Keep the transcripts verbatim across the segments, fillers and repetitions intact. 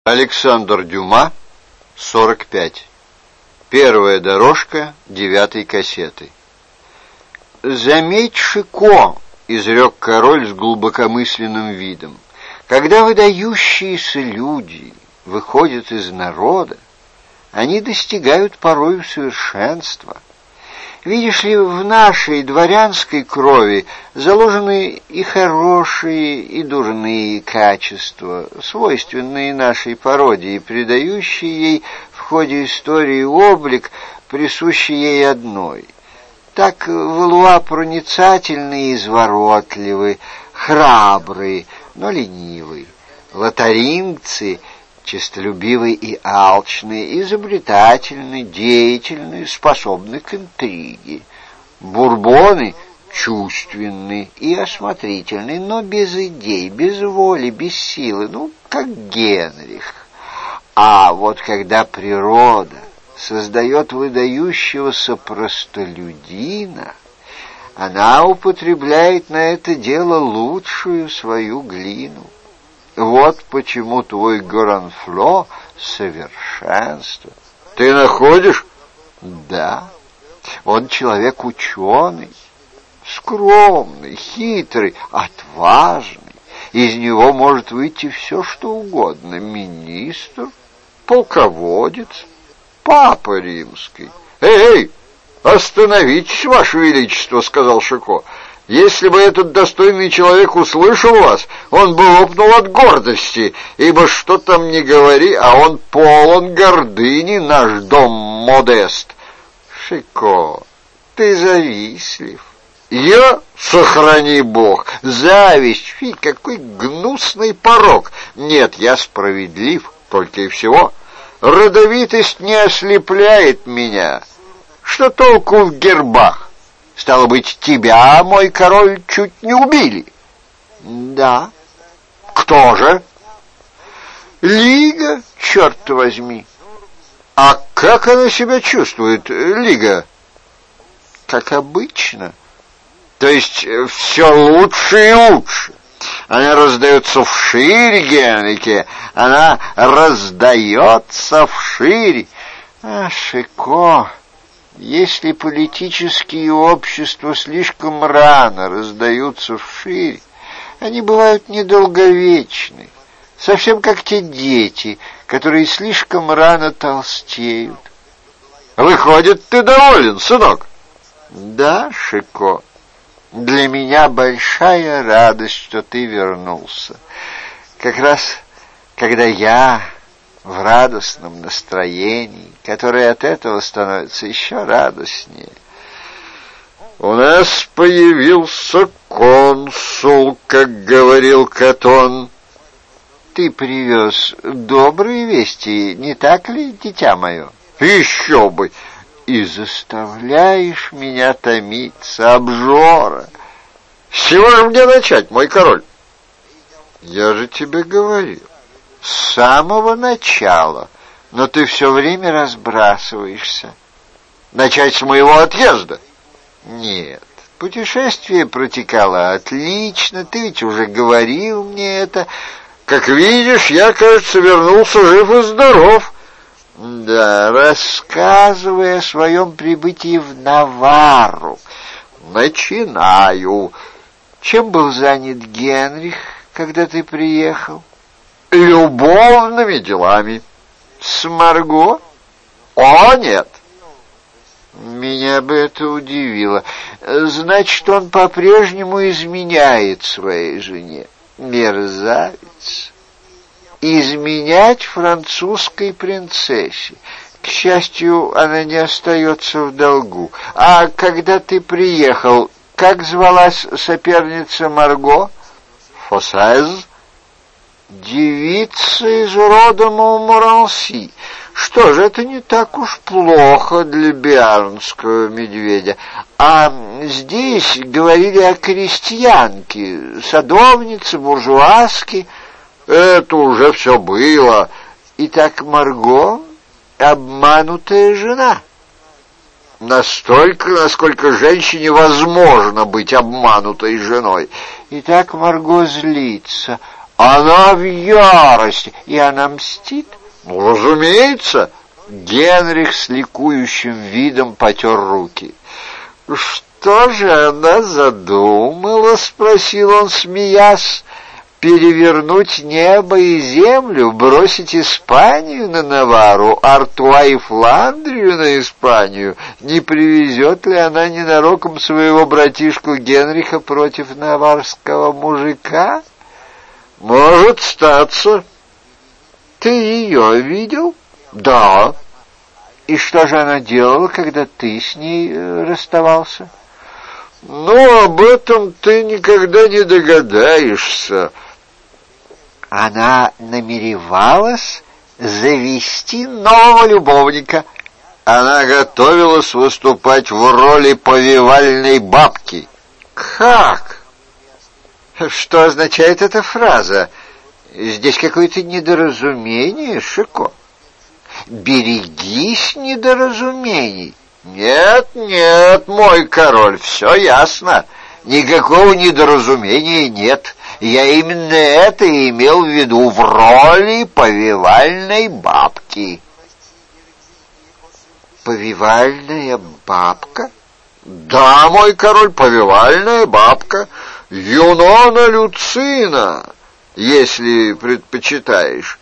Александр Дюма, сорок пять. Первая дорожка девятой кассеты. «Заметь, Шико», — изрек король с глубокомысленным видом, — «когда выдающиеся люди выходят из народа, они достигают порою совершенства. Видишь ли, в нашей дворянской крови заложены и хорошие, и дурные качества, свойственные нашей породе и придающие ей в ходе истории облик, присущий ей одной. Так Валуа проницательный и изворотливый, храбрый, но ленивый. Лотарингцы честолюбивый и алчный, изобретательный, деятельный, способный к интриге. Бурбоны чувственный и осмотрительный, но без идей, без воли, без силы, ну, как Генрих. А вот когда природа создает выдающегося простолюдина, она употребляет на это дело лучшую свою глину. Вот почему твой Горанфло — совершенство. Ты находишь? Да. Он человек ученый, скромный, хитрый, отважный. Из него может выйти все, что угодно. Министр, полководец, папа римский. Эй, эй, остановитесь, ваше величество, — сказал Шико. Если бы этот достойный человек услышал вас, он бы лопнул от гордости, ибо что там ни говори, а он полон гордыни, наш дом Модест. Шико, ты завистлив. Я, сохрани Бог, зависть, фи, какой гнусный порок. Нет, я справедлив, только и всего. Родовитость не ослепляет меня. Что толку в гербах? Стало быть, тебя, мой король, чуть не убили. Да. Кто же? Лига, черт возьми. А как она себя чувствует, Лига? Как обычно. То есть все лучше и лучше. Она раздается вширь, Генрике. Она раздается вширь. А, Шико... Если политические общества слишком рано раздаются вширь, они бывают недолговечны, совсем как те дети, которые слишком рано толстеют. Выходит, ты доволен, сынок? Да, Шико, для меня большая радость, что ты вернулся. Как раз, когда я в радостном настроении, которое от этого становится еще радостнее. У нас появился консул, как говорил Катон. Ты привез добрые вести, не так ли, дитя мое? Еще бы! И заставляешь меня томиться, обжора. С чего же мне начать, мой король? Я же тебе говорил. С самого начала, но ты все время разбрасываешься. Начать с моего отъезда? Нет, путешествие протекало отлично, ты ведь уже говорил мне это. Как видишь, я, кажется, вернулся жив и здоров. Да, рассказывай о своем прибытии в Наварру. Начинаю. Чем был занят Генрих, когда ты приехал? Любовными делами. С Марго? О, нет. Меня бы это удивило. Значит, он по-прежнему изменяет своей жене. Мерзавец. Изменять французской принцессе. К счастью, она не остается в долгу. А когда ты приехал, как звалась соперница Марго? Фосез? Девица из рода Монморанси. Что же, это не так уж плохо для биарнского медведя. А здесь говорили о крестьянке, садовнице, буржуазке. Это уже все было. Итак, Марго — обманутая жена. Настолько, насколько женщине возможно быть обманутой женой. Итак, Марго злится. Она в ярости, и она мстит? Ну, разумеется. Генрих с ликующим видом потер руки. Что же она задумала? Спросил он, смеясь. Перевернуть небо и землю, бросить Испанию на Наварру, Артуа и Фландрию на Испанию? Не привезет ли она ненароком своего братишку Генриха против наварского мужика? Может статься. Ты ее видел? Да. И что же она делала, когда ты с ней расставался? Ну, об этом ты никогда не догадаешься. Она намеревалась завести нового любовника. Она готовилась выступать в роли повивальной бабки. Как? Что означает эта фраза? Здесь какое-то недоразумение, Шико. Берегись недоразумений. Нет, нет, мой король, все ясно. Никакого недоразумения нет. Я именно это и имел в виду в роли повивальной бабки. Повивальная бабка? Да, мой король, повивальная бабка. Юнона Люцина, если предпочитаешь.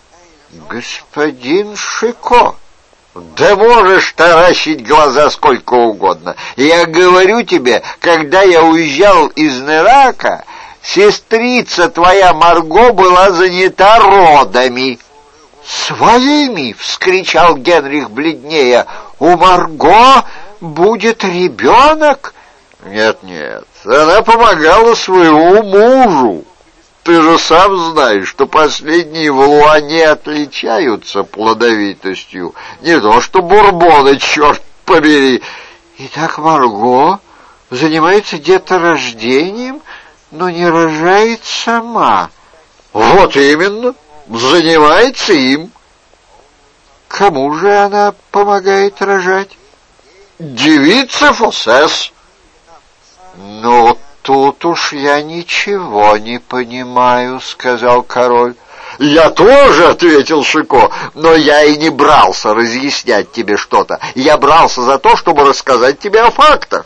Господин Шико, да можешь таращить глаза сколько угодно. Я говорю тебе, когда я уезжал из Нерака, сестрица твоя Марго была занята родами. «Своими!» — вскричал Генрих бледнее. «У Марго будет ребенок?» «Нет-нет, она помогала своему мужу. Ты же сам знаешь, что последние Валуа не отличаются плодовитостью. Не то что бурбоны, черт побери!» «Итак, Марго занимается деторождением, но не рожает сама». «Вот именно, занимается им». «Кому же она помогает рожать?» «Девица Фоссес». «Ну, тут уж я ничего не понимаю», — сказал король. «Я тоже», — ответил Шико, — «но я и не брался разъяснять тебе что-то. Я брался за то, чтобы рассказать тебе о фактах».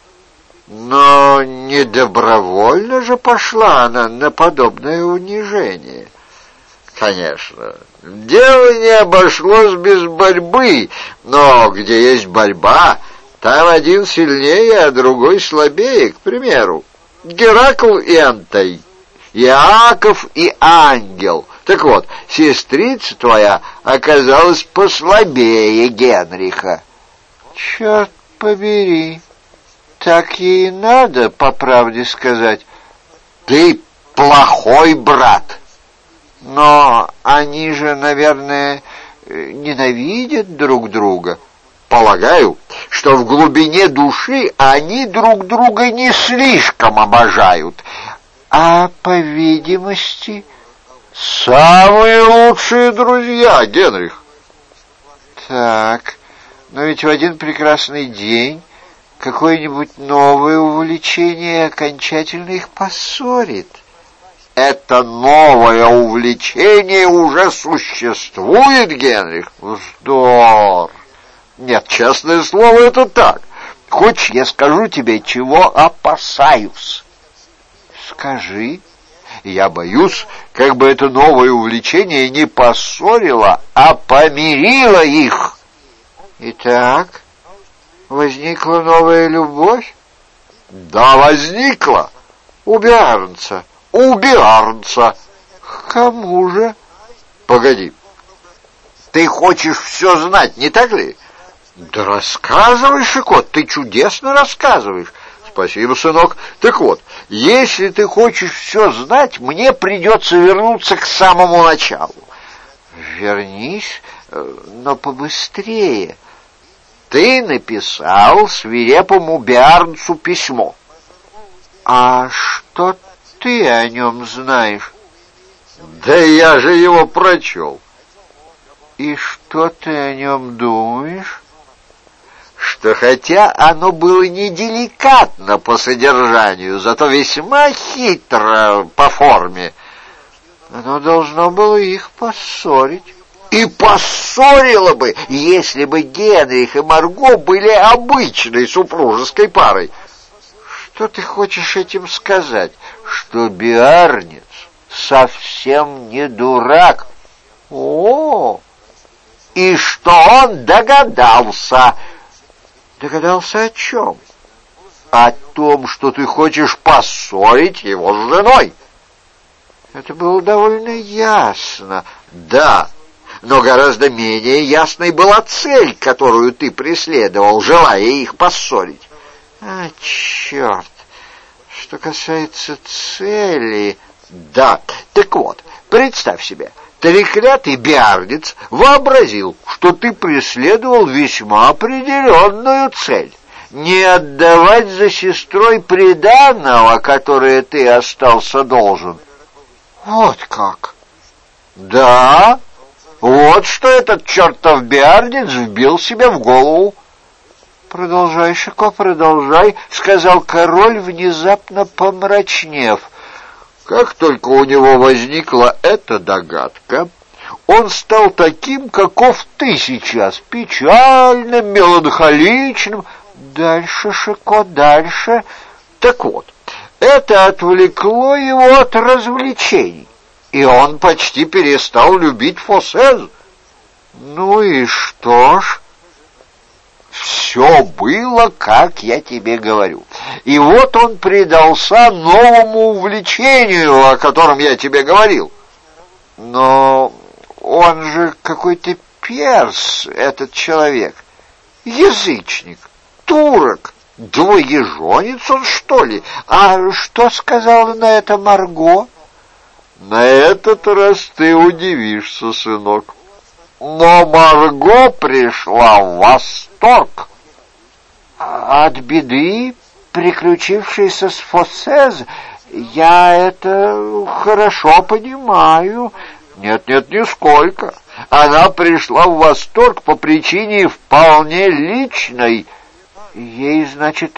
«Но не добровольно же пошла она на подобное унижение». «Конечно, дело не обошлось без борьбы, но где есть борьба, там один сильнее, а другой слабее, к примеру. Геракл и Антай, Иаков и Ангел. Так вот, сестрица твоя оказалась послабее Генриха». «Черт побери, так ей надо, по правде сказать». «Ты плохой брат». «Но они же, наверное, ненавидят друг друга». «Полагаю, что в глубине души они друг друга не слишком обожают». «А, по видимости, самые лучшие друзья, Генрих». «Так, но ведь в один прекрасный день какое-нибудь новое увлечение окончательно их поссорит». «Это новое увлечение уже существует, Генрих?» «Вздор!» «Нет, честное слово, это так. Хочешь, я скажу тебе, чего опасаюсь?» «Скажи». «Я боюсь, как бы это новое увлечение не поссорило, а помирило их». «Итак, возникла новая любовь?» «Да, возникла. У Биарнца». «У Биарнца». «Кому же?» «Погоди, ты хочешь все знать, не так ли?» «Да рассказывай, Шико, ты чудесно рассказываешь». «Спасибо, сынок. Так вот, если ты хочешь все знать, мне придется вернуться к самому началу». «Вернись, но побыстрее». «Ты написал свирепому Биарнцу письмо». «А что ты о нем знаешь?» «Да я же его прочел». «И что ты о нем думаешь?» «Что хотя оно было неделикатно по содержанию, зато весьма хитро по форме». Оно должно было их поссорить. И поссорило бы, если бы Генрих и Марго были обычной супружеской парой. Что ты хочешь этим сказать? Что Биарниц совсем не дурак. О, и что он догадался. Догадался о чем? О том, что ты хочешь поссорить его с женой. Это было довольно ясно. Да, но гораздо менее ясной была цель, которую ты преследовал, желая их поссорить. А, черт! Что касается цели... Да, так вот, представь себе, треклятый Биарниц вообразил, что ты преследовал весьма определенную цель. Не отдавать за сестрой приданого, которое ты остался должен. Вот как? Да, вот что этот чертов Биарниц вбил себе в голову. Продолжай, Шико, продолжай, сказал король, внезапно помрачнев. Как только у него возникла эта догадка, он стал таким, каков ты сейчас, печальным, меланхоличным. Дальше, Шико, дальше. Так вот, это отвлекло его от развлечений, и он почти перестал любить Фосез. Ну и что ж? Все было, как я тебе говорю. И вот он предался новому увлечению, о котором я тебе говорил. Но он же какой-то перс, этот человек. Язычник, турок. Двоеженец он, что ли? А что сказала на это Марго? На этот раз ты удивишься, сынок. Но Марго пришла в восторг. От беды, приключившейся с Фосез, я это хорошо понимаю. Нет-нет, нисколько. Она пришла в восторг по причине вполне личной. Ей, значит,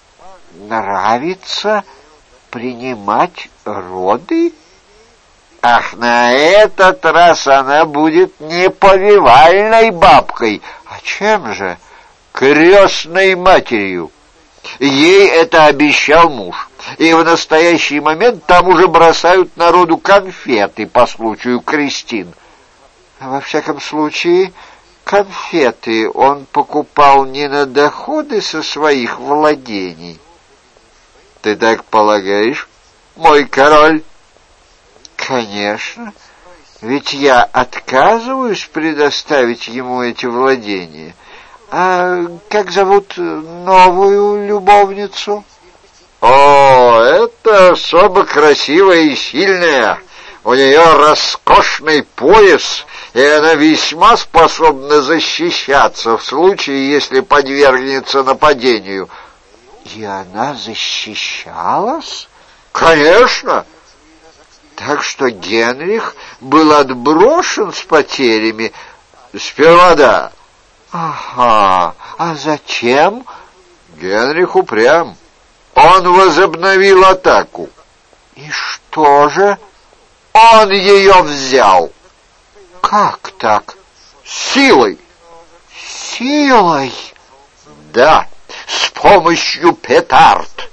нравится принимать роды? Ах, на этот раз она будет не повивальной бабкой. А чем же? Крестной матерью. Ей это обещал муж. И в настоящий момент там уже бросают народу конфеты по случаю крестин. Во всяком случае, конфеты он покупал не на доходы со своих владений. Ты так полагаешь, мой король? Конечно, ведь я отказываюсь предоставить ему эти владения. А как зовут новую любовницу? О, это особо красивая и сильная. У нее роскошный пояс, и она весьма способна защищаться в случае, если подвергнется нападению. И она защищалась? Конечно. Так что Генрих был отброшен с потерями. Сперва да. Ага, а зачем? Генрих упрям. Он возобновил атаку. И что же? Он ее взял. Как так? Силой. Силой? Да, с помощью петард.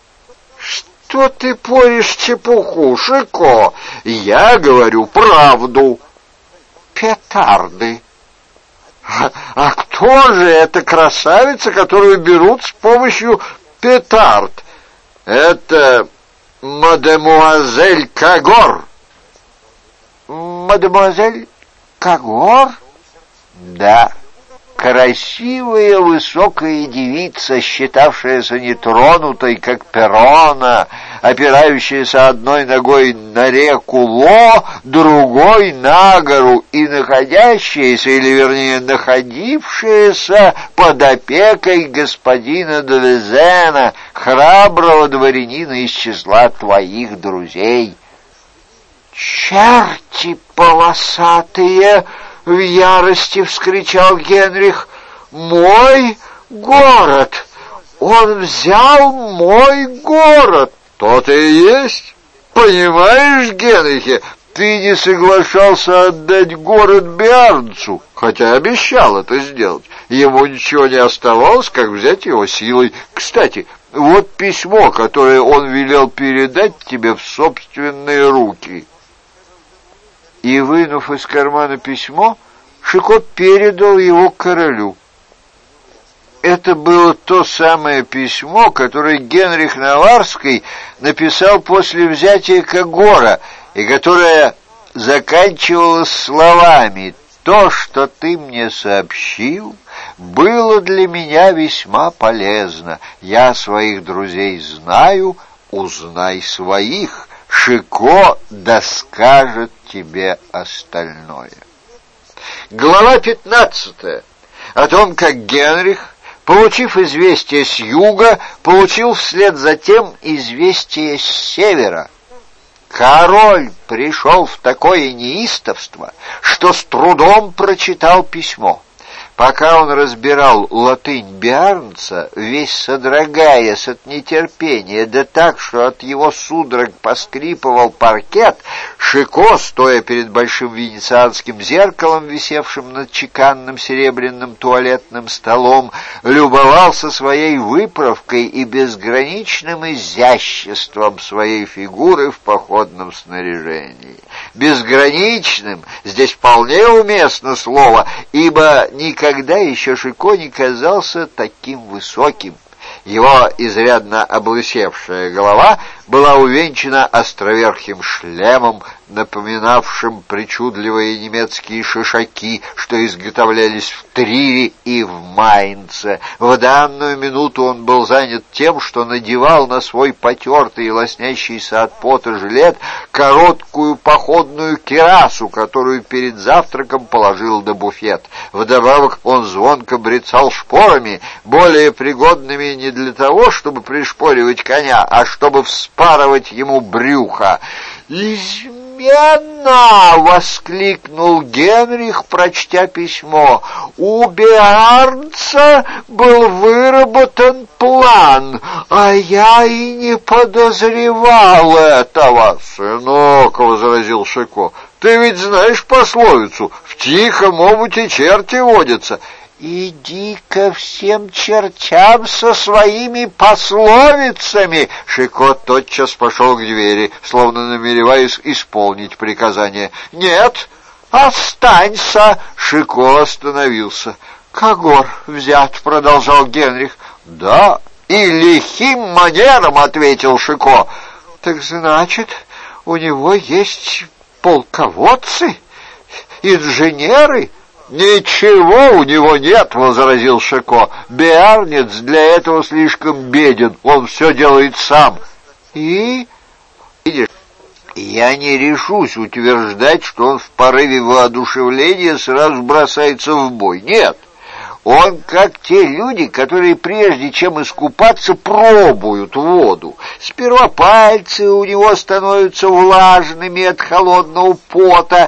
Что ты порешь чепуху, Шико? Я говорю правду. Петарды. А, а кто же эта красавица, которую берут с помощью петард? Это мадемуазель Кагор. Мадемуазель Кагор? Да. Красивая высокая девица, считавшаяся нетронутой, как Перона, опирающаяся одной ногой на реку Ло, другой на гору, и находящаяся, или вернее находившаяся под опекой господина де Везена, храброго дворянина из числа твоих друзей. «Черти полосатые!» — в ярости вскричал Генрих. «Мой город! Он взял мой город!» «То-то и есть! Понимаешь, Генрихе, ты не соглашался отдать город Биарнцу, хотя обещал это сделать. Ему ничего не оставалось, как взять его силой. Кстати, вот письмо, которое он велел передать тебе в собственные руки». И, вынув из кармана письмо, Шико передал его королю. Это было то самое письмо, которое Генрих Наварский написал после взятия Кагора, и которое заканчивалось словами: «То, что ты мне сообщил, было для меня весьма полезно. Я своих друзей знаю, узнай своих. Шико доскажет тебе остальное». Глава пятнадцатая. О том, как Генрих, получив известие с юга, получил вслед за тем известие с севера. Король пришел в такое неистовство, что с трудом прочитал письмо. Пока он разбирал латынь Биарнца, весь содрогаясь от нетерпения, да так, что от его судорог поскрипывал паркет, Шико, стоя перед большим венецианским зеркалом, висевшим над чеканным серебряным туалетным столом, любовался своей выправкой и безграничным изяществом своей фигуры в походном снаряжении. Безграничным здесь вполне уместно слово, ибо никогда Когда еще Шико не казался таким высоким. Его изрядно облысевшая голова была увенчана островерхим шлемом, напоминавшим причудливые немецкие шишаки, что изготовлялись в Трире и в Майнце. В данную минуту он был занят тем, что надевал на свой потертый и лоснящийся от пота жилет короткую походную кирасу, которую перед завтраком положил на буфет. Вдобавок он звонко брецал шпорами, более пригодными не для того, чтобы пришпоривать коня, а чтобы вспарывать ему брюхо. «Измена!» — воскликнул Генрих, прочтя письмо. «У Биарнца был выработан план, а я и не подозревал этого». «Сынок», — возразил Шико, — «ты ведь знаешь пословицу: в тихом омуте черти водятся». «Иди ко всем чертям со своими пословицами!» Шико тотчас пошел к двери, словно намереваясь исполнить приказание. «Нет, останься!» Шико остановился. «Кагор взят», — продолжал Генрих. «Да, и лихим манером», — ответил Шико. «Так значит, у него есть полководцы, инженеры?» «Ничего у него нет», — возразил Шико. «Биарнец для этого слишком беден, он все делает сам». «И?» «Видишь, я не решусь утверждать, что он в порыве воодушевления сразу бросается в бой. Нет, он как те люди, которые прежде чем искупаться, пробуют воду. Сперва пальцы у него становятся влажными от холодного пота,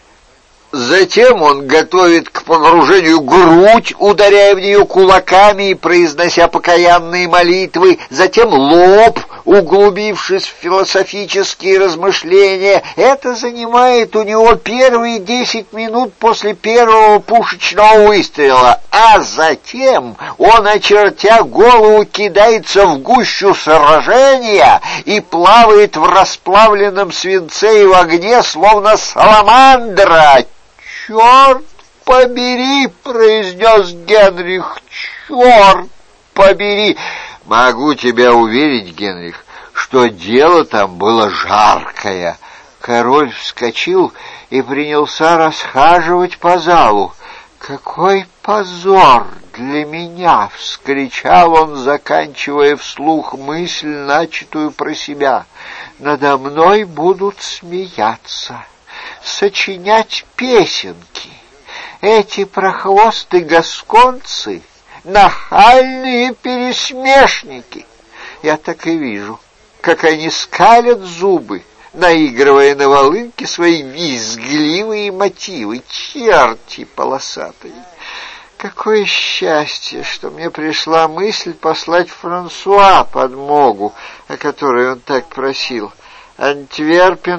затем он готовит к погружению грудь, ударяя в нее кулаками и произнося покаянные молитвы, затем лоб, углубившись в философические размышления. Это занимает у него первые десять минут после первого пушечного выстрела, а затем он, очертя голову, кидается в гущу сражения и плавает в расплавленном свинце и в огне, словно саламандра. «Черт побери!» — произнес Генрих. «Черт побери!» «Могу тебя уверить, Генрих, что дело там было жаркое». Король вскочил и принялся расхаживать по залу. «Какой позор для меня!» — вскричал он, заканчивая вслух мысль, начатую про себя. «Надо мной будут смеяться, сочинять песенки. Эти прохвосты-гасконцы — нахальные пересмешники. Я так и вижу, как они скалят зубы, наигрывая на волынке свои визгливые мотивы. Черти полосатые! Какое счастье, что мне пришла мысль послать Франсуа подмогу, о которой он так просил. Антверпен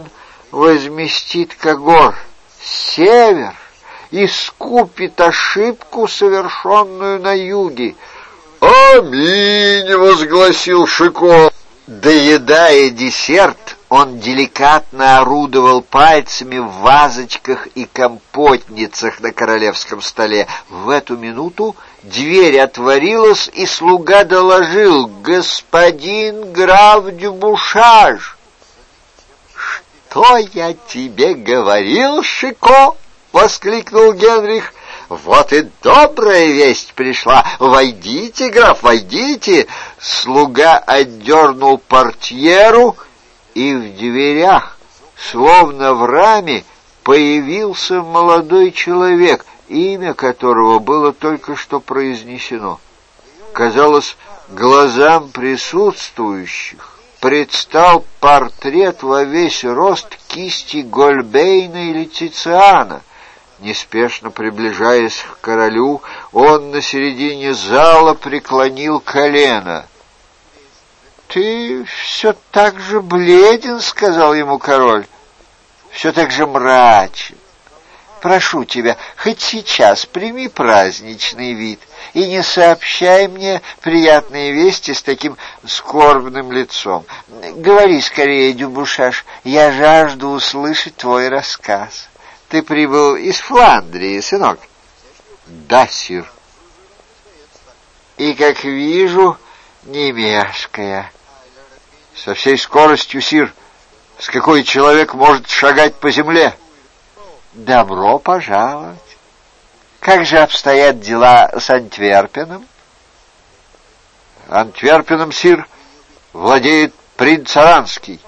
возместит Когор, север, искупит ошибку, совершенную на юге. «Аминь!» — возгласил Шико. Доедая десерт, он деликатно орудовал пальцами в вазочках и компотницах на королевском столе. В эту минуту дверь отворилась, и слуга доложил: «Господин граф Дюбушаж!» «Что я тебе говорил, Шико?» — воскликнул Генрих. «Вот и добрая весть пришла! Войдите, граф, войдите!» Слуга отдернул портьеру, и в дверях, словно в раме, появился молодой человек, имя которого было только что произнесено. Казалось, глазам присутствующих предстал портрет во весь рост кисти Гольбейна или Тициана. Неспешно приближаясь к королю, он на середине зала преклонил колено. «Ты все так же бледен», — сказал ему король, — «все так же мрачен. Прошу тебя, хоть сейчас прими праздничный вид и не сообщай мне приятные вести с таким скорбным лицом. Говори скорее, Дюбушаш, я жажду услышать твой рассказ. Ты прибыл из Фландрии, сынок?» «Да, сир». «И, как вижу, не мешкая». «Со всей скоростью, сир, с какой человек может шагать по земле». «Добро пожаловать. Как же обстоят дела с Антверпеном?» «Антверпеном, сир, владеет принц Аранский».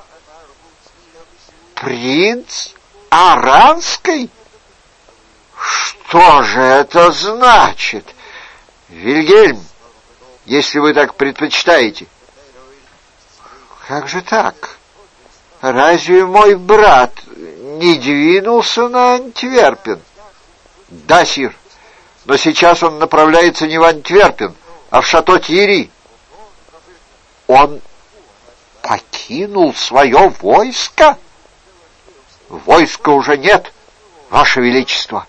«Принц Аранский? Что же это значит?» «Вильгельм, если вы так предпочитаете». «Как же так? Разве мой брат не двинулся на Антверпен?» «Да, сир, но сейчас он направляется не в Антверпен, а в Шато-Тьерри». «Он покинул свое войско?» «Войска уже нет, Ваше Величество».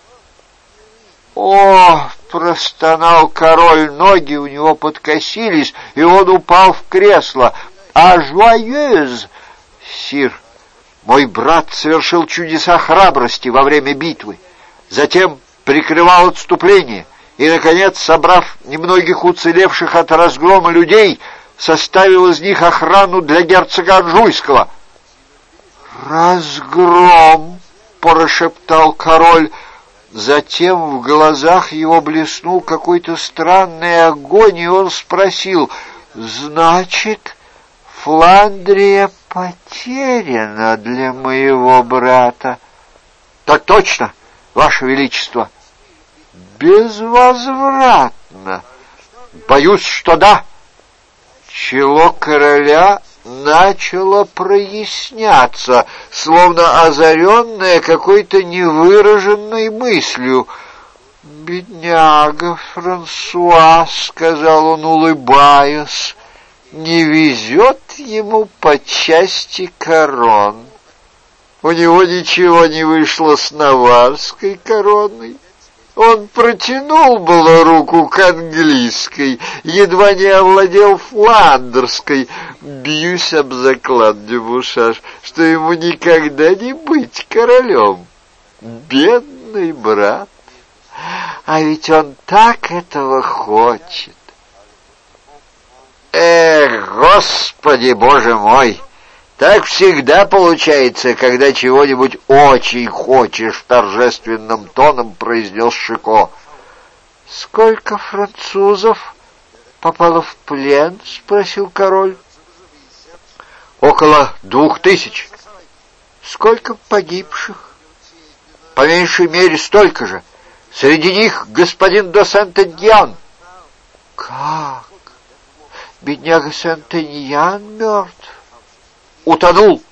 «О!» — простонал король, ноги у него подкосились, и он упал в кресло. «А жуаёз, сир, мой брат совершил чудеса храбрости во время битвы, затем прикрывал отступление и, наконец, собрав немногих уцелевших от разгрома людей, составил из них охрану для герцога Анжуйского». «Разгром!» — прошептал король. Затем в глазах его блеснул какой-то странный огонь, и он спросил: «Значит, Фландрия потеряна для моего брата?» «Так точно, Ваше Величество». «Безвозвратно?» «Боюсь, что да». Чело короля начало проясняться, словно озаренное какой-то невыраженной мыслью. «Бедняга Франсуа», — сказал он, улыбаясь, — «не везет ему по части корон. У него ничего не вышло с наварской короной. Он протянул было руку к английской, едва не овладел фландерской. Бьюсь об заклад, Дюбушаш, что ему никогда не быть королем. Бедный брат! А ведь он так этого хочет!» «Эх, Господи, Боже мой! Так всегда получается, когда чего-нибудь очень хочешь», — торжественным тоном произнес Шико. «Сколько французов попало в плен?» — спросил король. «Около двух тысяч». «Сколько погибших?» «По меньшей мере столько же. Среди них господин де Сент-Эньян». «Как? Бедняга Сент-Эньян мертв?» «Утонул».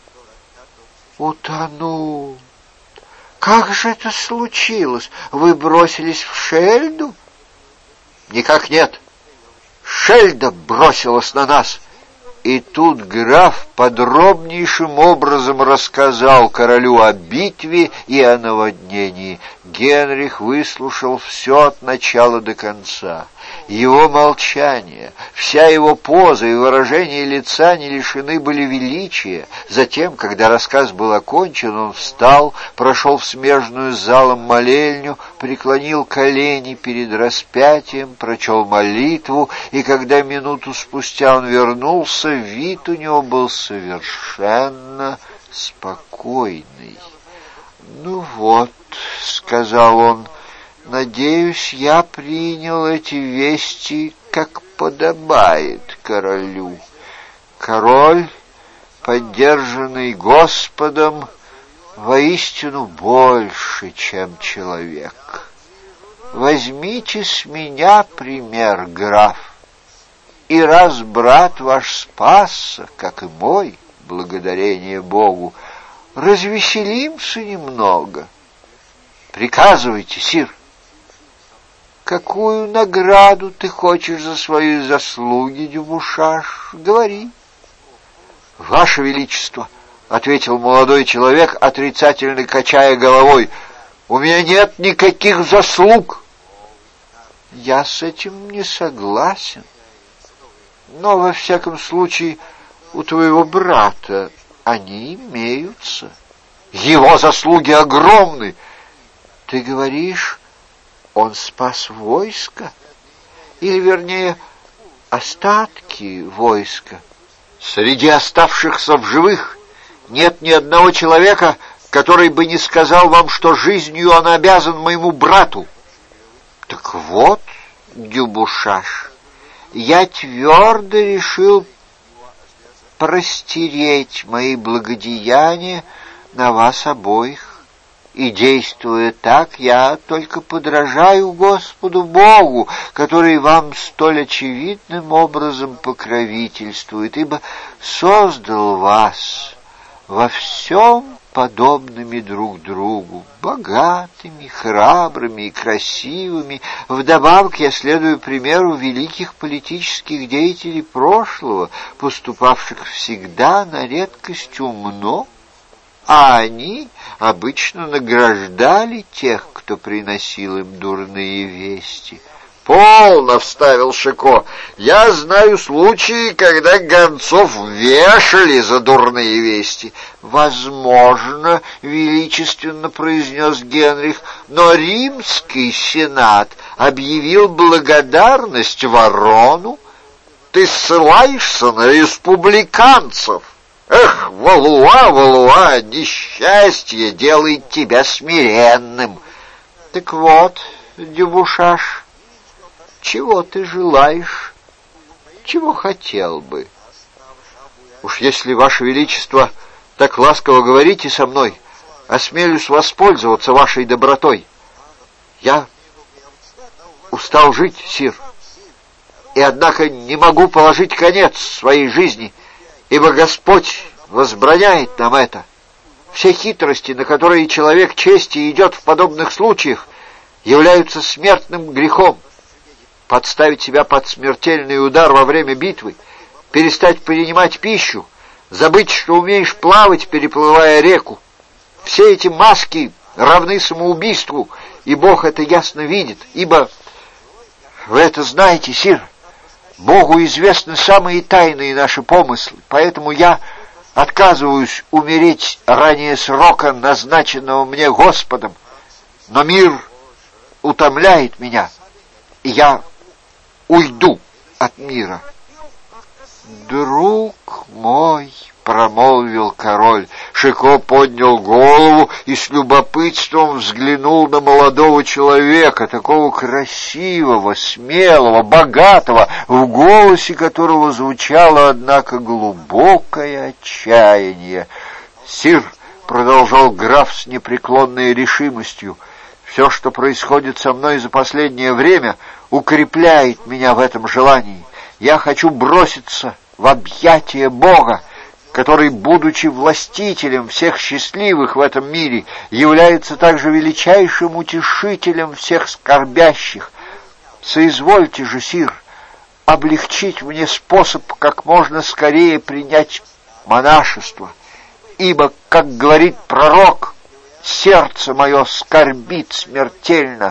«Утонул. Как же это случилось? Вы бросились в Шельду?» «Никак нет. Шельда бросилась на нас, И тут граф подробнейшим образом рассказал королю о битве и о наводнении. Генрих выслушал все от начала до конца. Его молчание, вся его поза и выражение лица не лишены были величия. Затем, когда рассказ был окончен, он встал, прошел в смежную с залом молельню, преклонил колени перед распятием, прочел молитву, и когда минуту спустя он вернулся, вид у него был совершенно спокойный. «Ну вот», — сказал он, — «надеюсь, я принял эти вести, как подобает королю. Король, поддержанный Господом, воистину больше, чем человек. Возьмите с меня пример, граф, и раз брат ваш спасся, как и мой, благодарение Богу, развеселимся немного. Приказывайте, сир». «Какую награду ты хочешь за свои заслуги, Дюбушаш? Говори». «Ваше Величество», — ответил молодой человек, отрицательно качая головой, — «у меня нет никаких заслуг». «Я с этим не согласен. Но, во всяком случае, у твоего брата они имеются. Его заслуги огромны. Ты говоришь, он спас войско, или, вернее, остатки войска. Среди оставшихся в живых нет ни одного человека, который бы не сказал вам, что жизнью он обязан моему брату. Так вот, Дюбушаш, я твердо решил простереть мои благодеяния на вас обоих. И, действуя так, я только подражаю Господу Богу, который вам столь очевидным образом покровительствует, ибо создал вас во всем подобными друг другу, богатыми, храбрыми и красивыми. Вдобавок я следую примеру великих политических деятелей прошлого, поступавших всегда на редкость умно, а они обычно награждали тех, кто приносил им дурные вести. «Полно!» — вставил Шико. «Я знаю случаи, когда гонцов вешали за дурные вести». «Возможно, — величественно произнес Генрих, — но римский сенат объявил благодарность Ворону». «Ты ссылаешься на республиканцев?» «Эх, Валуа, Валуа, несчастье делает тебя смиренным». «Так вот, Дюбушаш, чего ты желаешь? Чего хотел бы?» «Уж если, Ваше Величество, так ласково говорите со мной, осмелюсь воспользоваться вашей добротой. Я устал жить, сир, и, однако, не могу положить конец своей жизни, ибо Господь возбраняет нам это. Все хитрости, на которые человек чести идет в подобных случаях, являются смертным грехом. Подставить себя под смертельный удар во время битвы, перестать принимать пищу, забыть, что умеешь плавать, переплывая реку. Все эти маски равны самоубийству, и Бог это ясно видит, ибо, вы это знаете, сир, Богу известны самые тайные наши помыслы, поэтому я отказываюсь умереть ранее срока, назначенного мне Господом, но мир утомляет меня, и я уйду от мира». «Друг мой», — промолвил король. Шико поднял голову и с любопытством взглянул на молодого человека, такого красивого, смелого, богатого, в голосе которого звучало, однако, глубокое отчаяние. «Сир», — продолжал граф с непреклонной решимостью, — «все, что происходит со мной за последнее время, укрепляет меня в этом желании. Я хочу броситься в объятия Бога, который, будучи властителем всех счастливых в этом мире, является также величайшим утешителем всех скорбящих. Соизвольте же, сир, облегчить мне способ как можно скорее принять монашество, ибо, как говорит пророк, сердце мое скорбит смертельно».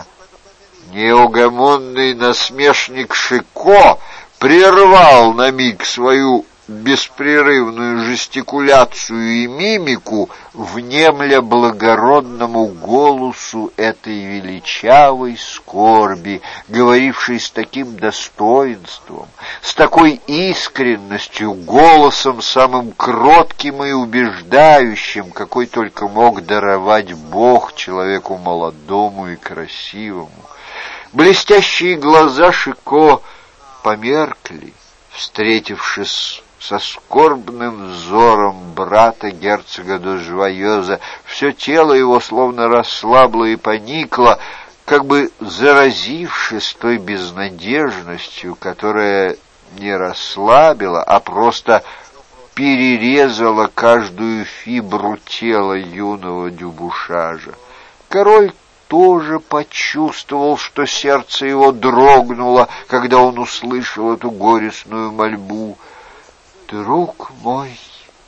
Неугомонный насмешник Шико прервал на миг свою беспрерывную жестикуляцию и мимику, внемля благородному голосу этой величавой скорби, говорившей с таким достоинством, с такой искренностью, голосом самым кротким и убеждающим, какой только мог даровать Бог человеку молодому и красивому. Блестящие глаза Шико померкли, встретившись со скорбным взором брата герцога де Жуайоза. Все тело его словно расслабло и поникло, как бы заразившись той безнадежностью, которая не расслабила, а просто перерезала каждую фибру тела юного Дюбушажа. Король тоже почувствовал, что сердце его дрогнуло, когда он услышал эту горестную мольбу. «Друг мой,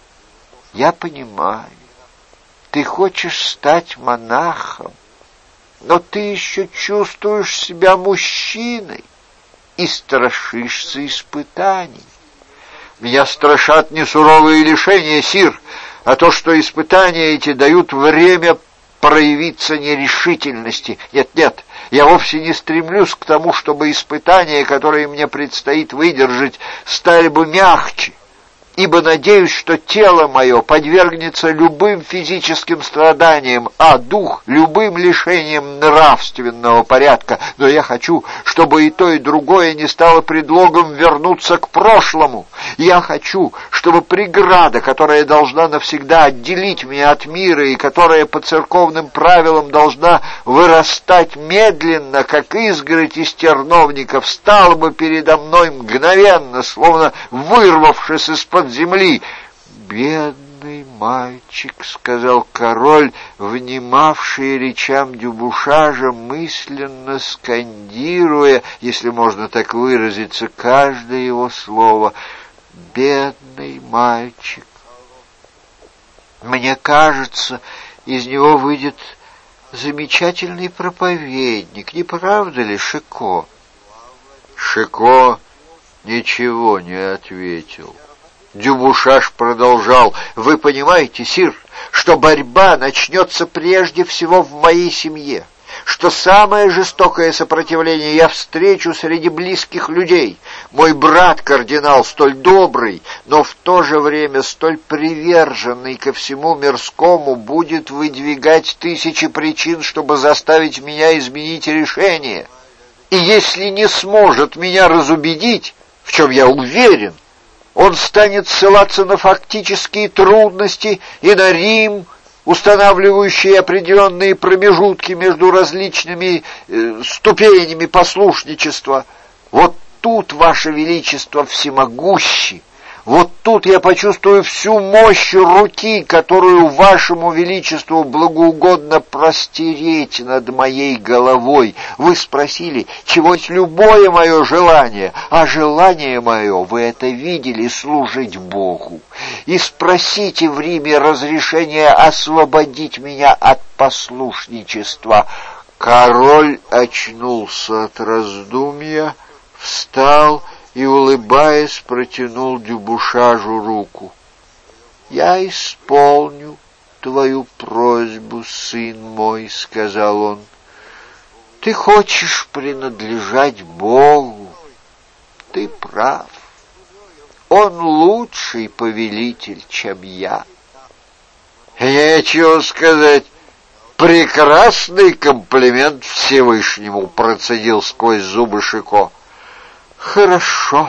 я понимаю, ты хочешь стать монахом, но ты еще чувствуешь себя мужчиной и страшишься испытаний». «Меня страшат не суровые лишения, сир, а то, что испытания эти дают время проявиться нерешительности. Нет, нет, я вовсе не стремлюсь к тому, чтобы испытания, которые мне предстоит выдержать, стали бы мягче, ибо надеюсь, что тело мое подвергнется любым физическим страданиям, а дух — любым лишениям нравственного порядка. Но я хочу, чтобы и то, и другое не стало предлогом вернуться к прошлому. Я хочу, чтобы преграда, которая должна навсегда отделить меня от мира и которая по церковным правилам должна вырастать медленно, как изгородь из терновников, стала бы передо мной мгновенно, словно вырвавшись из-под земли. «Бедный мальчик», — сказал король, внимавший речам Дюбушажа, мысленно скандируя, если можно так выразиться, каждое его слово. «Бедный мальчик. Мне кажется, из него выйдет замечательный проповедник, не правда ли, Шико?» Шико ничего не ответил. Дюбушаж продолжал: «Вы понимаете, сир, что борьба начнется прежде всего в моей семье, что самое жестокое сопротивление я встречу среди близких людей. Мой брат-кардинал столь добрый, но в то же время столь приверженный ко всему мирскому, будет выдвигать тысячи причин, чтобы заставить меня изменить решение. И если не сможет меня разубедить, в чем я уверен, он станет ссылаться на фактические трудности и на Рим, устанавливающие определенные промежутки между различными э, ступенями послушничества. Вот тут, Ваше Величество всемогущий, вот тут я почувствую всю мощь руки, которую Вашему Величеству благоугодно простереть над моей головой. Вы спросили, чего любое мое желание, а желание мое, вы это видели, служить Богу. И спросите в Риме разрешения освободить меня от послушничества». Король очнулся от раздумья, встал и, улыбаясь, протянул Дюбушажу руку. «Я исполню твою просьбу, сын мой», — сказал он. «Ты хочешь принадлежать Богу. Ты прав. Он лучший повелитель, чем я». «Нечего сказать. Прекрасный комплимент Всевышнему», — процедил сквозь зубы Шико. «Хорошо,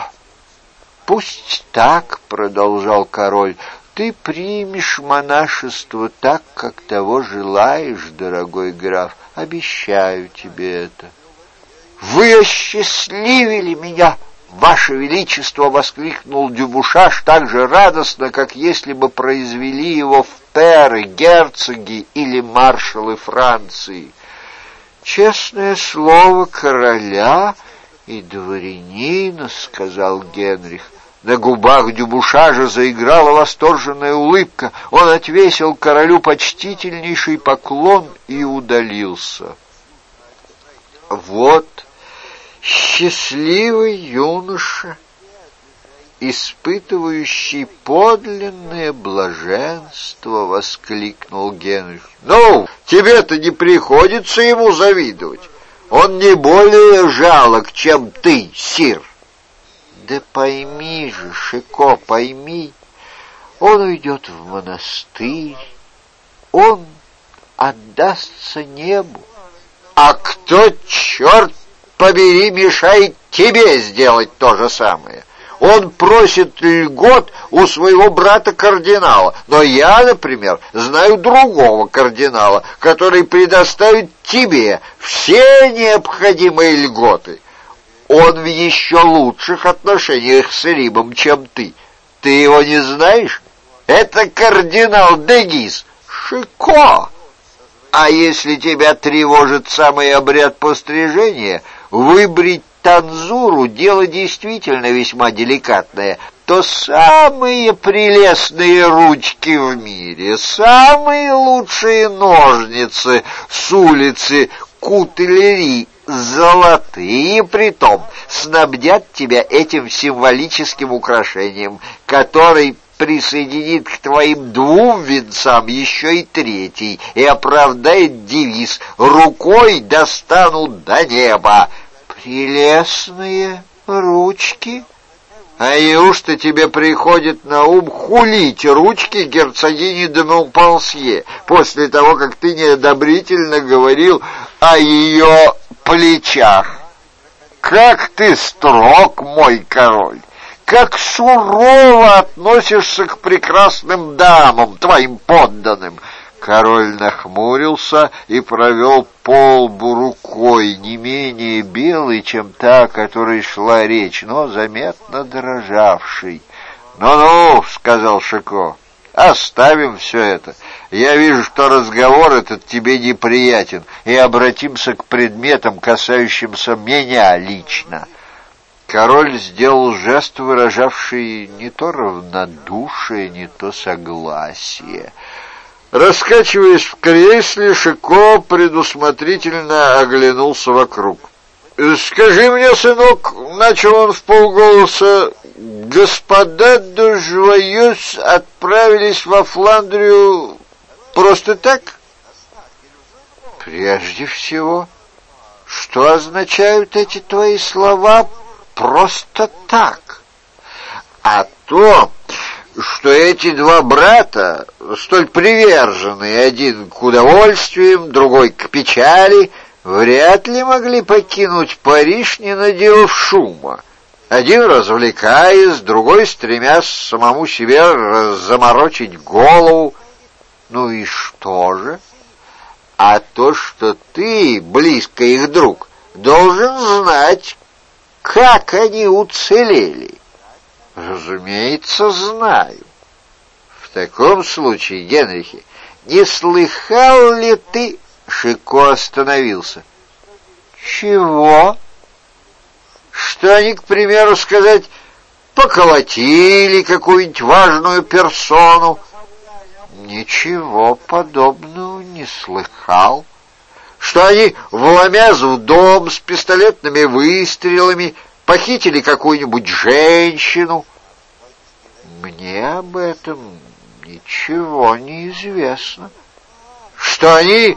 пусть так», — продолжал король. «Ты примешь монашество так, как того желаешь, дорогой граф. Обещаю тебе это». «Вы осчастливили меня, Ваше Величество!» — воскликнул Дюбушаж так же радостно, как если бы произвели его в перы, герцоги или маршалы Франции. «Честное слово короля и дворянина, — сказал Генрих. На губах Дюбуша же заиграла восторженная улыбка. Он отвесил королю почтительнейший поклон и удалился. Вот счастливый юноша, испытывающий подлинное блаженство, — воскликнул Генрих. — Ну, тебе-то не приходится ему завидовать. Он не более жалок, чем ты, сир. Да пойми же, Шико, пойми, он уйдет в монастырь, он отдастся небу. А кто, черт побери, мешает тебе сделать то же самое? Он просит льгот у своего брата-кардинала, но я, например, знаю другого кардинала, который предоставит тебе все необходимые льготы. Он в еще лучших отношениях с Римом, чем ты. Ты его не знаешь? Это кардинал де Гиз. Шико! А если тебя тревожит самый обряд пострижения, выбрить танзуру — дело действительно весьма деликатное. То самые прелестные ручки в мире, самые лучшие ножницы с улицы Кутелери, золотые притом, снабдят тебя этим символическим украшением, который присоединит к твоим двум венцам еще и третий и оправдает девиз «Рукой достану до неба». Прелестные ручки? А неужто тебе приходит на ум хулить ручки герцогини де Монпансье после того, как ты неодобрительно говорил о ее плечах? Как ты строг, мой король! Как сурово относишься к прекрасным дамам, твоим подданным!» Король нахмурился и провел по лбу рукой, не менее белой, чем та, о которой шла речь, но заметно дрожавшей. «Ну-ну», — сказал Шико, — «оставим все это. Я вижу, что разговор этот тебе неприятен, и обратимся к предметам, касающимся меня лично». Король сделал жест, выражавший не то равнодушие, не то согласие. Раскачиваясь в кресле, Шико предусмотрительно оглянулся вокруг. «Скажи мне, сынок, — начал он вполголоса, — господа де Жуайёс отправились во Фландрию просто так?» «Прежде всего, что означают эти твои слова «просто так»?» «А то, что эти два брата, столь приверженные, один к удовольствиям, другой к печали, вряд ли могли покинуть Париж, не наделав шума. Один развлекаясь, другой стремясь самому себе заморочить голову. Ну и что же? А то, что ты, близко их друг, должен знать, как они уцелели. Разумеется, знаю. В таком случае, Генрихе, не слыхал ли ты... Шико остановился. Чего? Что они, к примеру, сказать, поколотили какую-нибудь важную персону? Ничего подобного не слыхал. Что они, вломясь в дом с пистолетными выстрелами, похитили какую-нибудь женщину? Мне об этом ничего не известно. Что они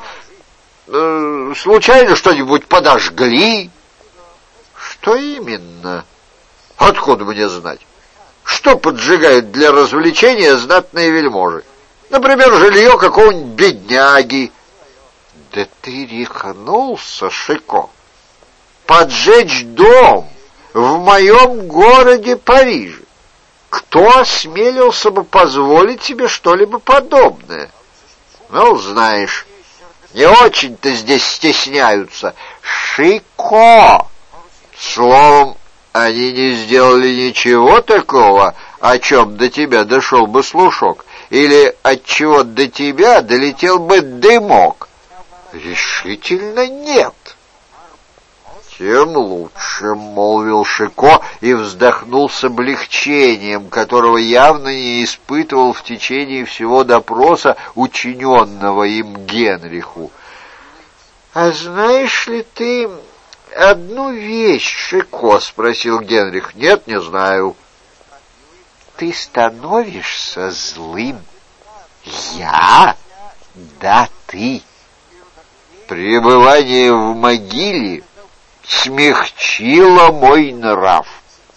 э, случайно что-нибудь подожгли? Что именно? Откуда мне знать? Что поджигают для развлечения знатные вельможи? Например, жилье какого-нибудь бедняги. Да ты рехнулся, Шико. Поджечь дом в моем городе Париже. Кто осмелился бы позволить себе что-либо подобное? Ну, знаешь, не очень-то здесь стесняются. Шико! Словом, они не сделали ничего такого, о чем до тебя дошел бы слушок, или от чего до тебя долетел бы дымок. Решительно нет. Тем лучше. лучше», — молвил Шико и вздохнул с облегчением, которого явно не испытывал в течение всего допроса, учиненного им Генриху. «А знаешь ли ты одну вещь, Шико?» — спросил Генрих. «Нет, не знаю». «Ты становишься злым». «Я? Да ты». «Пребывание в могиле смягчило мой нрав.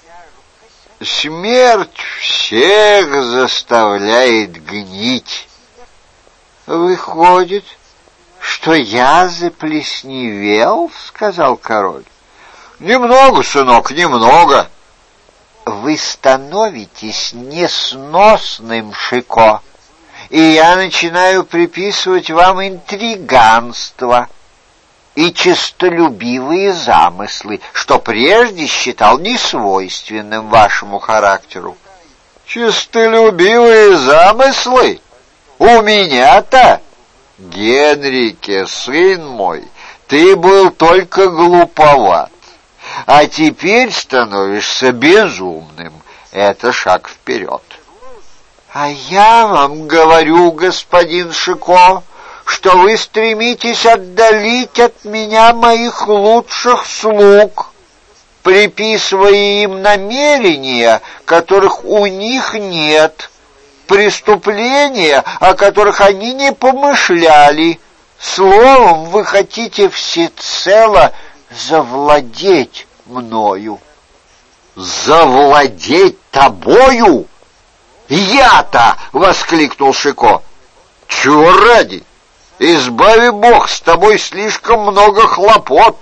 Смерть всех заставляет гнить». «Выходит, что я заплесневел?» — сказал король. «Немного, сынок, немного». «Вы становитесь несносным, Шико, и я начинаю приписывать вам интриганство и честолюбивые замыслы, что прежде считал несвойственным вашему характеру». «Честолюбивые замыслы? У меня-то? Генрике, сын мой, ты был только глуповат, а теперь становишься безумным. Это шаг вперед». «А я вам говорю, господин Шико, что вы стремитесь отдалить от меня моих лучших слуг, приписывая им намерения, которых у них нет, преступления, о которых они не помышляли. Словом, вы хотите всецело завладеть мною». «Завладеть тобою? Я-то!» — воскликнул Шико. «Чего ради? Избави Бог, с тобой слишком много хлопот.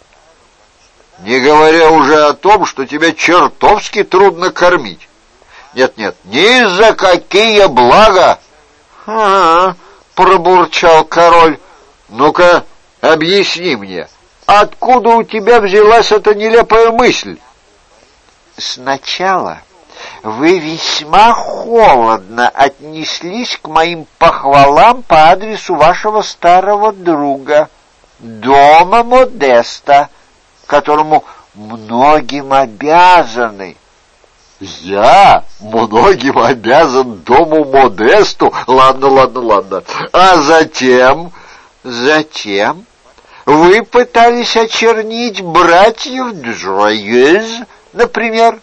Не говоря уже о том, что тебя чертовски трудно кормить. Нет-нет, ни за какие блага!» «Ага», — пробурчал король. «Ну-ка, объясни мне, откуда у тебя взялась эта нелепая мысль?» «Сначала вы весьма холодно отнеслись к моим похвалам по адресу вашего старого друга, дома Модеста, которому многим обязаны». «Я многим обязан дому Модесту? Ладно, ладно, ладно. А затем...» «Затем вы пытались очернить братьев Джоюз, например,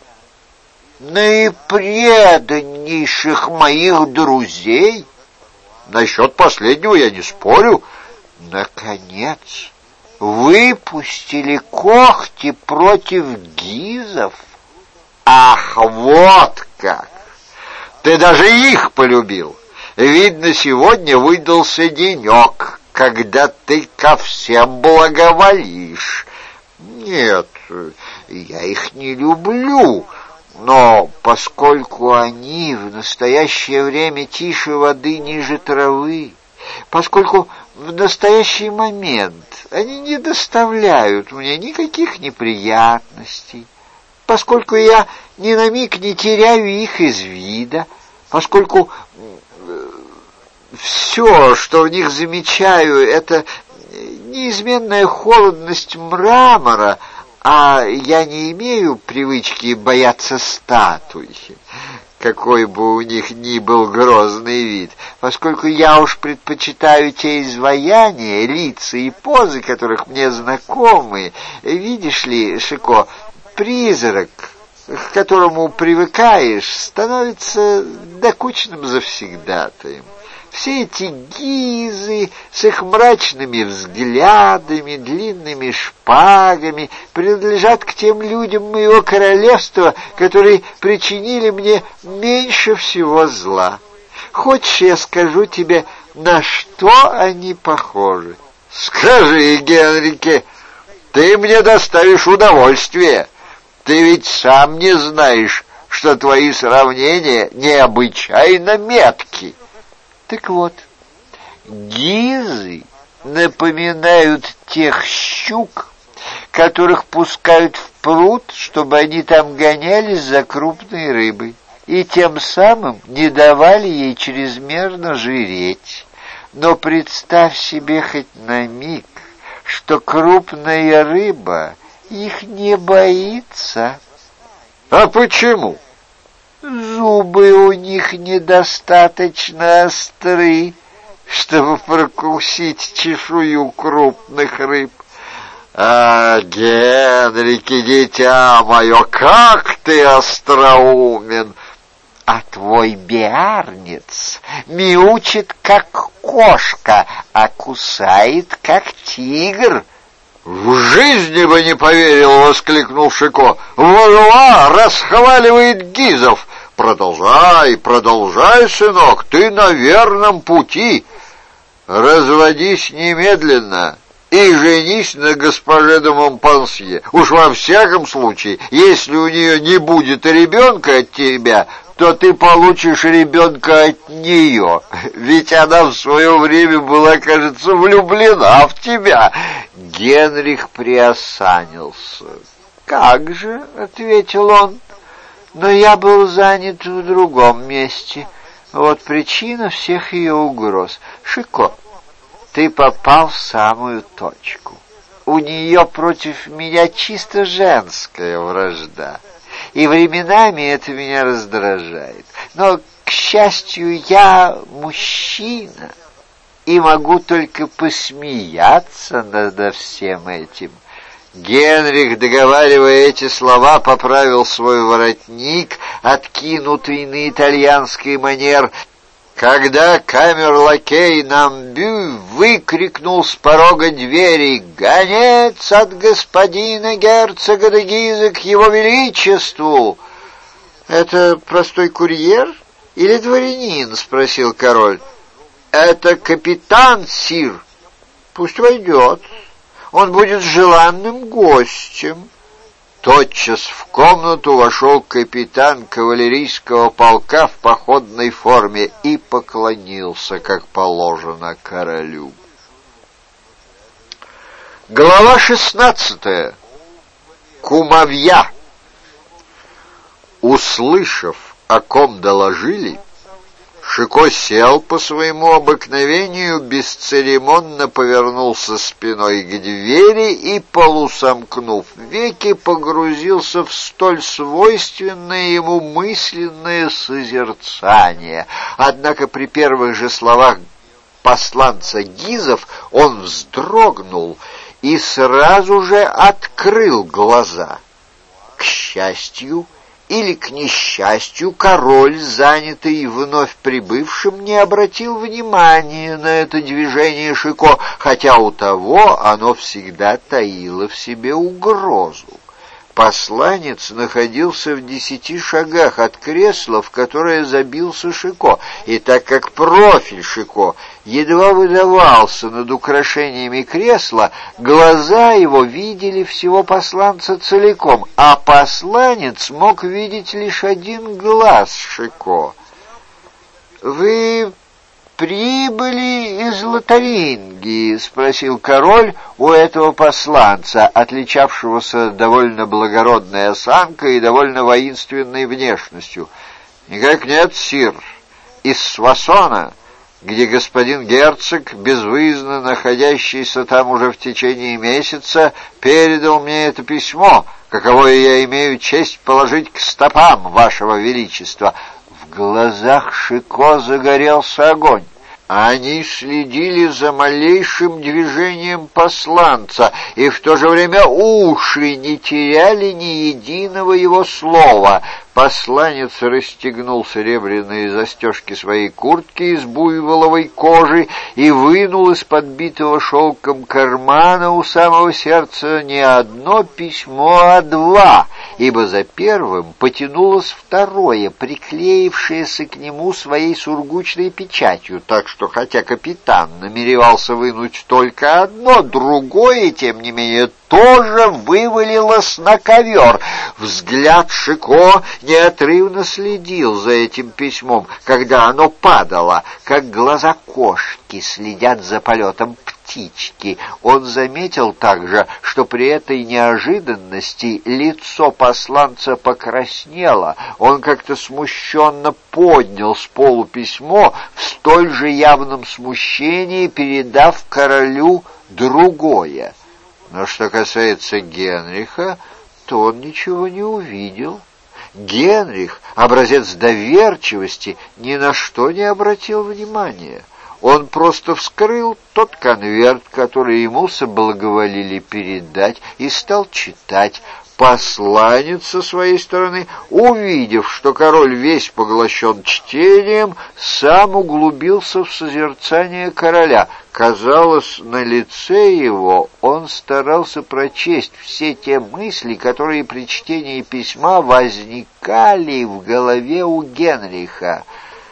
наипреданнейших моих друзей». «Насчет последнего я не спорю». «Наконец, выпустили когти против гизов». «Ах, вот как! Ты даже их полюбил. Видно, сегодня выдался денек, когда ты ко всем благоволишь». «Нет, я их не люблю, но поскольку они в настоящее время тише воды ниже травы, поскольку в настоящий момент они не доставляют мне никаких неприятностей, поскольку я ни на миг не теряю их из вида, поскольку все, что в них замечаю, это неизменная холодность мрамора, а я не имею привычки бояться статуй, какой бы у них ни был грозный вид, поскольку я уж предпочитаю те изваяния, лица и позы, которых мне знакомы. Видишь ли, Шико, призрак, к которому привыкаешь, становится докучным завсегдатаем. Все эти гизы с их мрачными взглядами, длинными шпагами принадлежат к тем людям моего королевства, которые причинили мне меньше всего зла. Хочешь, я скажу тебе, на что они похожи? Скажи, Генрике, ты мне доставишь удовольствие. Ты ведь сам не знаешь, что твои сравнения необычайно метки. Так вот, гизы напоминают тех щук, которых пускают в пруд, чтобы они там гонялись за крупной рыбой, и тем самым не давали ей чрезмерно жиреть. Но представь себе хоть на миг, что крупная рыба их не боится. А почему? Зубы у них недостаточно остры, чтобы прокусить чешую крупных рыб. А, Генрики, дитя мое, как ты остроумен! А твой биарнец мяучит, как кошка, а кусает, как тигр. В жизни бы не поверил, воскликнул Шико. Вуа, расхваливает Гизов. Продолжай, продолжай, сынок, ты на верном пути. Разводись немедленно и женись на госпоже де Монпансье. Уж во всяком случае, если у нее не будет ребенка от тебя, то ты получишь ребенка от нее. Ведь она в свое время была, кажется, влюблена в тебя. Генрих приосанился. «Как же?» — ответил он. «Но я был занят в другом месте. Вот причина всех ее угроз. Шико, ты попал в самую точку. У нее против меня чисто женская вражда, и временами это меня раздражает. Но, к счастью, я мужчина и могу только посмеяться над всем этим». Генрих, договаривая эти слова, поправил свой воротник, откинутый на итальянский манер, когда камер-лакей Намбю выкрикнул с порога двери: «Гонец от господина герцога де Гиза к его величеству!» «Это простой курьер или дворянин?» — спросил король. «Это капитан, сир». «Пусть войдет. Он будет желанным гостем». Тотчас в комнату вошел капитан кавалерийского полка в походной форме и поклонился, как положено, королю. Глава шестнадцатая. Кумовья. Услышав, о ком доложили, Шико сел по своему обыкновению, бесцеремонно повернулся спиной к двери и, полусомкнув веки, погрузился в столь свойственное ему мысленное созерцание. Однако при первых же словах посланца Гизов он вздрогнул и сразу же открыл глаза. К счастью или к несчастью, король, занятый вновь прибывшим, не обратил внимания на это движение Шико, хотя у того оно всегда таило в себе угрозу. Посланец находился в десяти шагах от кресла, в которое забился Шико, и так как профиль Шико едва выдавался над украшениями кресла, глаза его видели всего посланца целиком, а посланец мог видеть лишь один глаз Шико. «Вы прибыли из Лотарингии?» — спросил король у этого посланца, отличавшегося довольно благородной осанкой и довольно воинственной внешностью. «Никак нет, сир. Из Свассона, где господин герцог, безвыездно находящийся там уже в течение месяца, передал мне это письмо, каковое я имею честь положить к стопам вашего величества». В глазах Шико загорелся огонь. Они следили за малейшим движением посланца, и в то же время уши не теряли ни единого его слова. Посланец расстегнул серебряные застежки своей куртки из буйволовой кожи и вынул из подбитого шелком кармана у самого сердца не одно письмо, а два, ибо за первым потянулось второе, приклеившееся к нему своей сургучной печатью, так что хотя капитан намеревался вынуть только одно, другое, тем не менее, тоже вывалилось на ковер. Взгляд Шико неотрывно следил за этим письмом, когда оно падало, как глаза кошки следят за полетом птички. Он заметил также, что при этой неожиданности лицо посланца покраснело. Он как-то смущенно поднял с полу письмо, в столь же явном смущении передав королю другое. Но что касается Генриха, то он ничего не увидел. Генрих, образец доверчивости, ни на что не обратил внимания. Он просто вскрыл тот конверт, который ему соблаговолили передать, и стал читать. Посланец со своей стороны, увидев, что король весь поглощен чтением, сам углубился в созерцание короля. Казалось, на лице его он старался прочесть все те мысли, которые при чтении письма возникали в голове у Генриха.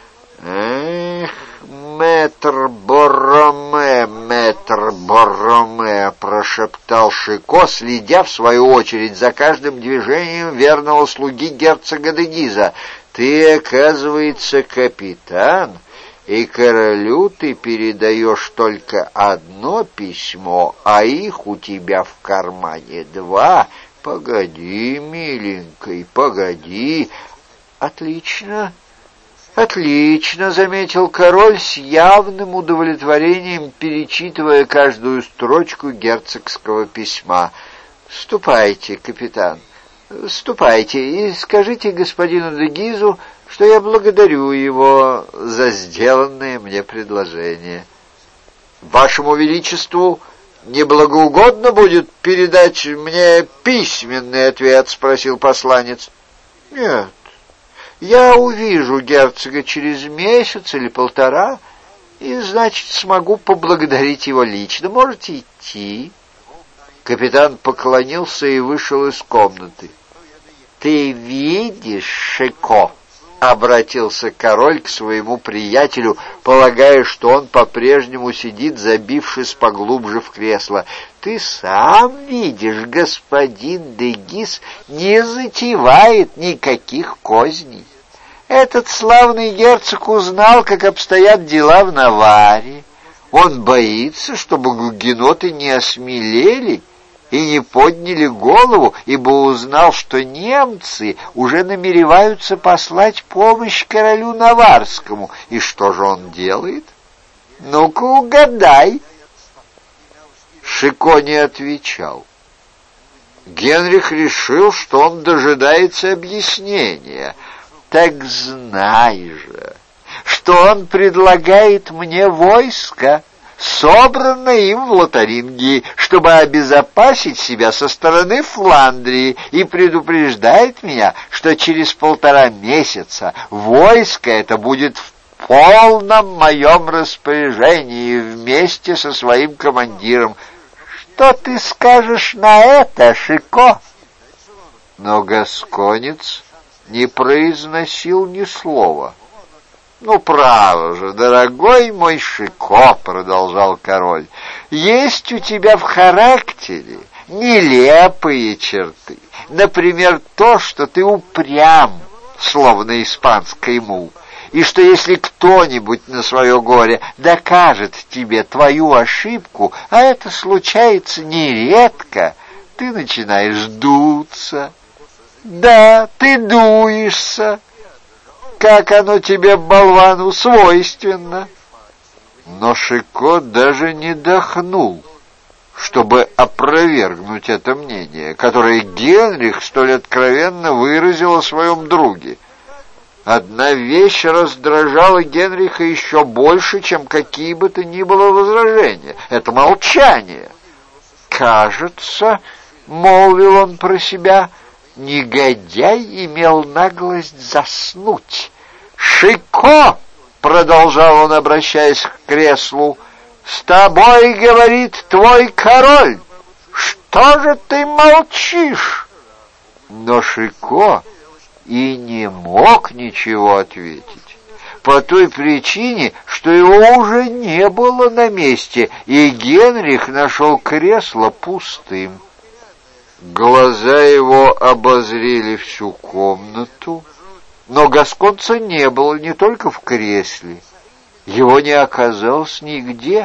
«Эх, мэтр Борроме, мэтр Борроме», — прошептал Шико, следя, в свою очередь, за каждым движением верного слуги герцога де Гиза. «Ты, оказывается, капитан, и королю ты передаешь только одно письмо, а их у тебя в кармане два. Погоди, миленький, погоди». «Отлично». «Отлично», — заметил король с явным удовлетворением, перечитывая каждую строчку герцогского письма. «Ступайте, капитан, ступайте и скажите господину де Гизу, что я благодарю его за сделанное мне предложение». «Вашему величеству не благоугодно будет передать мне письменный ответ?» — спросил посланец. «Нет. Я увижу герцога через месяц или полтора, и, значит, смогу поблагодарить его лично. Можете идти». Капитан поклонился и вышел из комнаты. «Ты видишь, Шико?» — обратился король к своему приятелю, полагая, что он по-прежнему сидит, забившись поглубже в кресло. «Ты сам видишь, господин де Гиз не затевает никаких козней. Этот славный герцог узнал, как обстоят дела в Наварре. Он боится, чтобы гугеноты не осмелели и не подняли голову, ибо узнал, что немцы уже намереваются послать помощь королю Наварскому. И что же он делает? Ну-ка угадай». Шико не отвечал. Генрих решил, что он дожидается объяснения. «Так знай же, что он предлагает мне войско, собранное им в Лотарингии, чтобы обезопасить себя со стороны Фландрии, и предупреждает меня, что через полтора месяца войско это будет в полном моем распоряжении вместе со своим командиром. Что ты скажешь на это, Шико?» Но гасконец не произносил ни слова. «Ну, право же, дорогой мой Шико», — продолжал король, — «есть у тебя в характере нелепые черты. Например, то, что ты упрям, словно испанский мул, и что если кто-нибудь на свое горе докажет тебе твою ошибку, а это случается нередко, ты начинаешь дуться. Да, ты дуешься, как оно тебе, болвану, свойственно». Но Шико даже не дохнул, чтобы опровергнуть это мнение, которое Генрих столь откровенно выразил о своем друге. Одна вещь раздражала Генриха еще больше, чем какие бы то ни было возражения. Это молчание. «Кажется, — молвил он про себя, — негодяй имел наглость заснуть. «Шико!» — продолжал он, обращаясь к креслу, — «с тобой говорит твой король. Что же ты молчишь?» Но Шико и не мог ничего ответить, по той причине, что его уже не было на месте, и Генрих нашел кресло пустым. Глаза его обозрели всю комнату, но гасконца не было не только в кресле, его не оказалось нигде.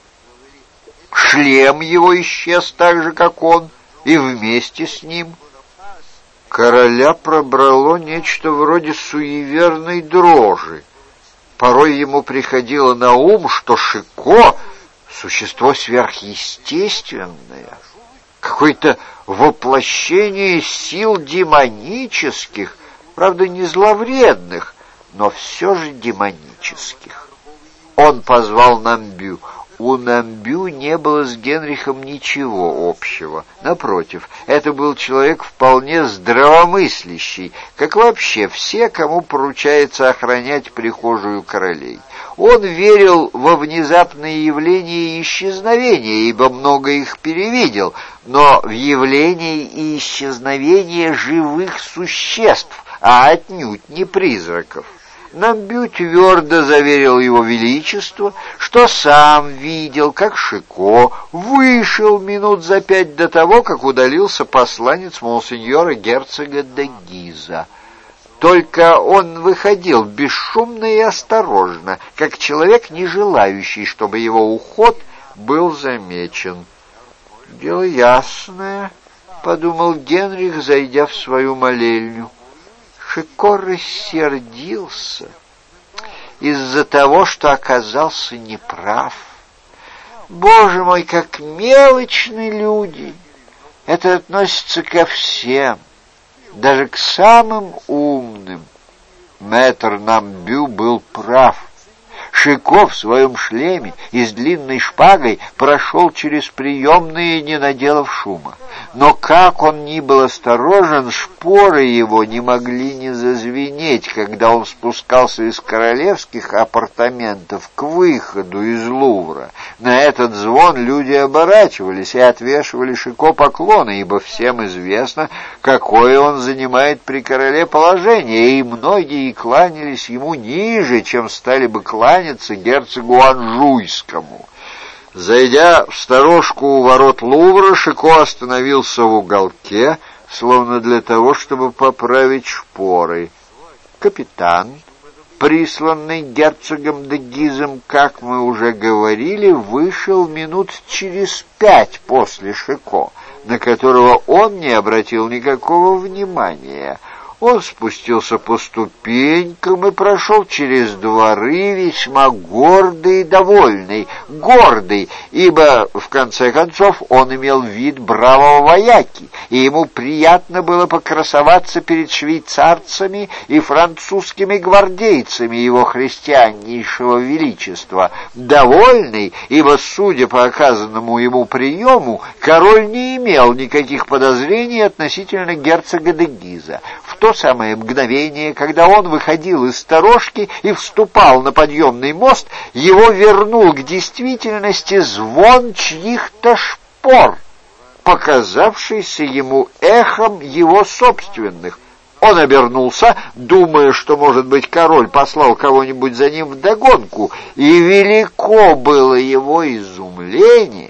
Шлем его исчез так же, как он, и вместе с ним. Короля пробрало нечто вроде суеверной дрожи. Порой ему приходило на ум, что Шико — существо сверхъестественное. какое-то воплощение сил демонических, правда, не зловредных, но все же демонических. Он позвал Намбю. У Намбю не было с Генрихом ничего общего. Напротив, это был человек вполне здравомыслящий, как вообще все, кому поручается охранять прихожую королей. Он верил во внезапные явления и исчезновения, ибо много их перевидел, но в явление и исчезновение живых существ, а отнюдь не призраков. Намбю твердо заверил его величество, что сам видел, как Шико вышел минут за пять до того, как удалился посланец монсеньора герцога де Гиза. Только он выходил бесшумно и осторожно, как человек, не желающий, чтобы его уход был замечен. «Дело ясное», — подумал Генрих, зайдя в свою молельню. Шико рассердился из-за того, что оказался неправ. Боже мой, как мелочны люди! Это относится ко всем, даже к самым умным. Мэтр Намбю был прав. Шико в своем шлеме и с длинной шпагой прошел через приемные, не наделав шума. Но как он ни был осторожен, шпоры его не могли не зазвенеть, когда он спускался из королевских апартаментов к выходу из Лувра. На этот звон люди оборачивались и отвешивали Шико поклоны, ибо всем известно, какое он занимает при короле положение, и многие кланялись ему ниже, чем стали бы кланяться герцогу Анжуйскому. Зайдя в сторожку у ворот Лувра, Шико остановился в уголке, словно для того, чтобы поправить шпоры. Капитан, присланный герцогом де Гизом, как мы уже говорили, вышел минут через пять после Шико, на которого он не обратил никакого внимания. Он спустился по ступенькам и прошел через дворы, весьма гордый и довольный, гордый, ибо, в конце концов, он имел вид бравого вояки, и ему приятно было покрасоваться перед швейцарцами и французскими гвардейцами его христианнейшего величества. Довольный, ибо, судя по оказанному ему приему, король не имел никаких подозрений относительно герцога де Гиза. В то самое мгновение, когда он выходил из сторожки и вступал на подъемный мост, его вернул к действительности звон чьих-то шпор, показавшийся ему эхом его собственных. Он обернулся, думая, что, может быть, король послал кого-нибудь за ним вдогонку, и велико было его изумление,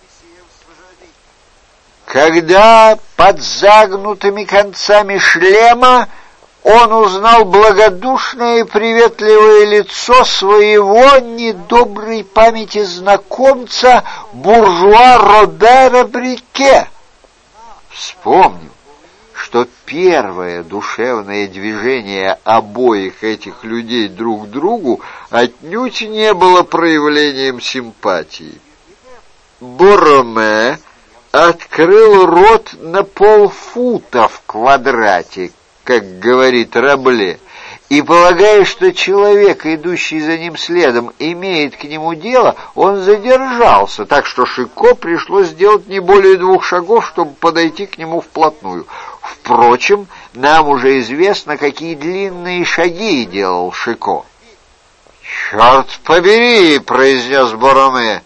когда под загнутыми концами шлема он узнал благодушное и приветливое лицо своего недоброй памяти знакомца буржуа Робера Брике. Вспомнил, что первое душевное движение обоих этих людей друг к другу отнюдь не было проявлением симпатии. Бороме открыл рот на полфута в квадрате, как говорит Рабле, и, полагая, что человек, идущий за ним следом, имеет к нему дело, он задержался, так что Шико пришлось сделать не более двух шагов, чтобы подойти к нему вплотную. Впрочем, нам уже известно, какие длинные шаги делал Шико. «Черт побери!» — произнес Бороме.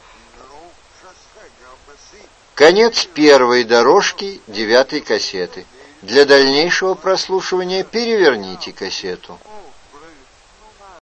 Конец первой дорожки девятой кассеты. Для дальнейшего прослушивания переверните кассету.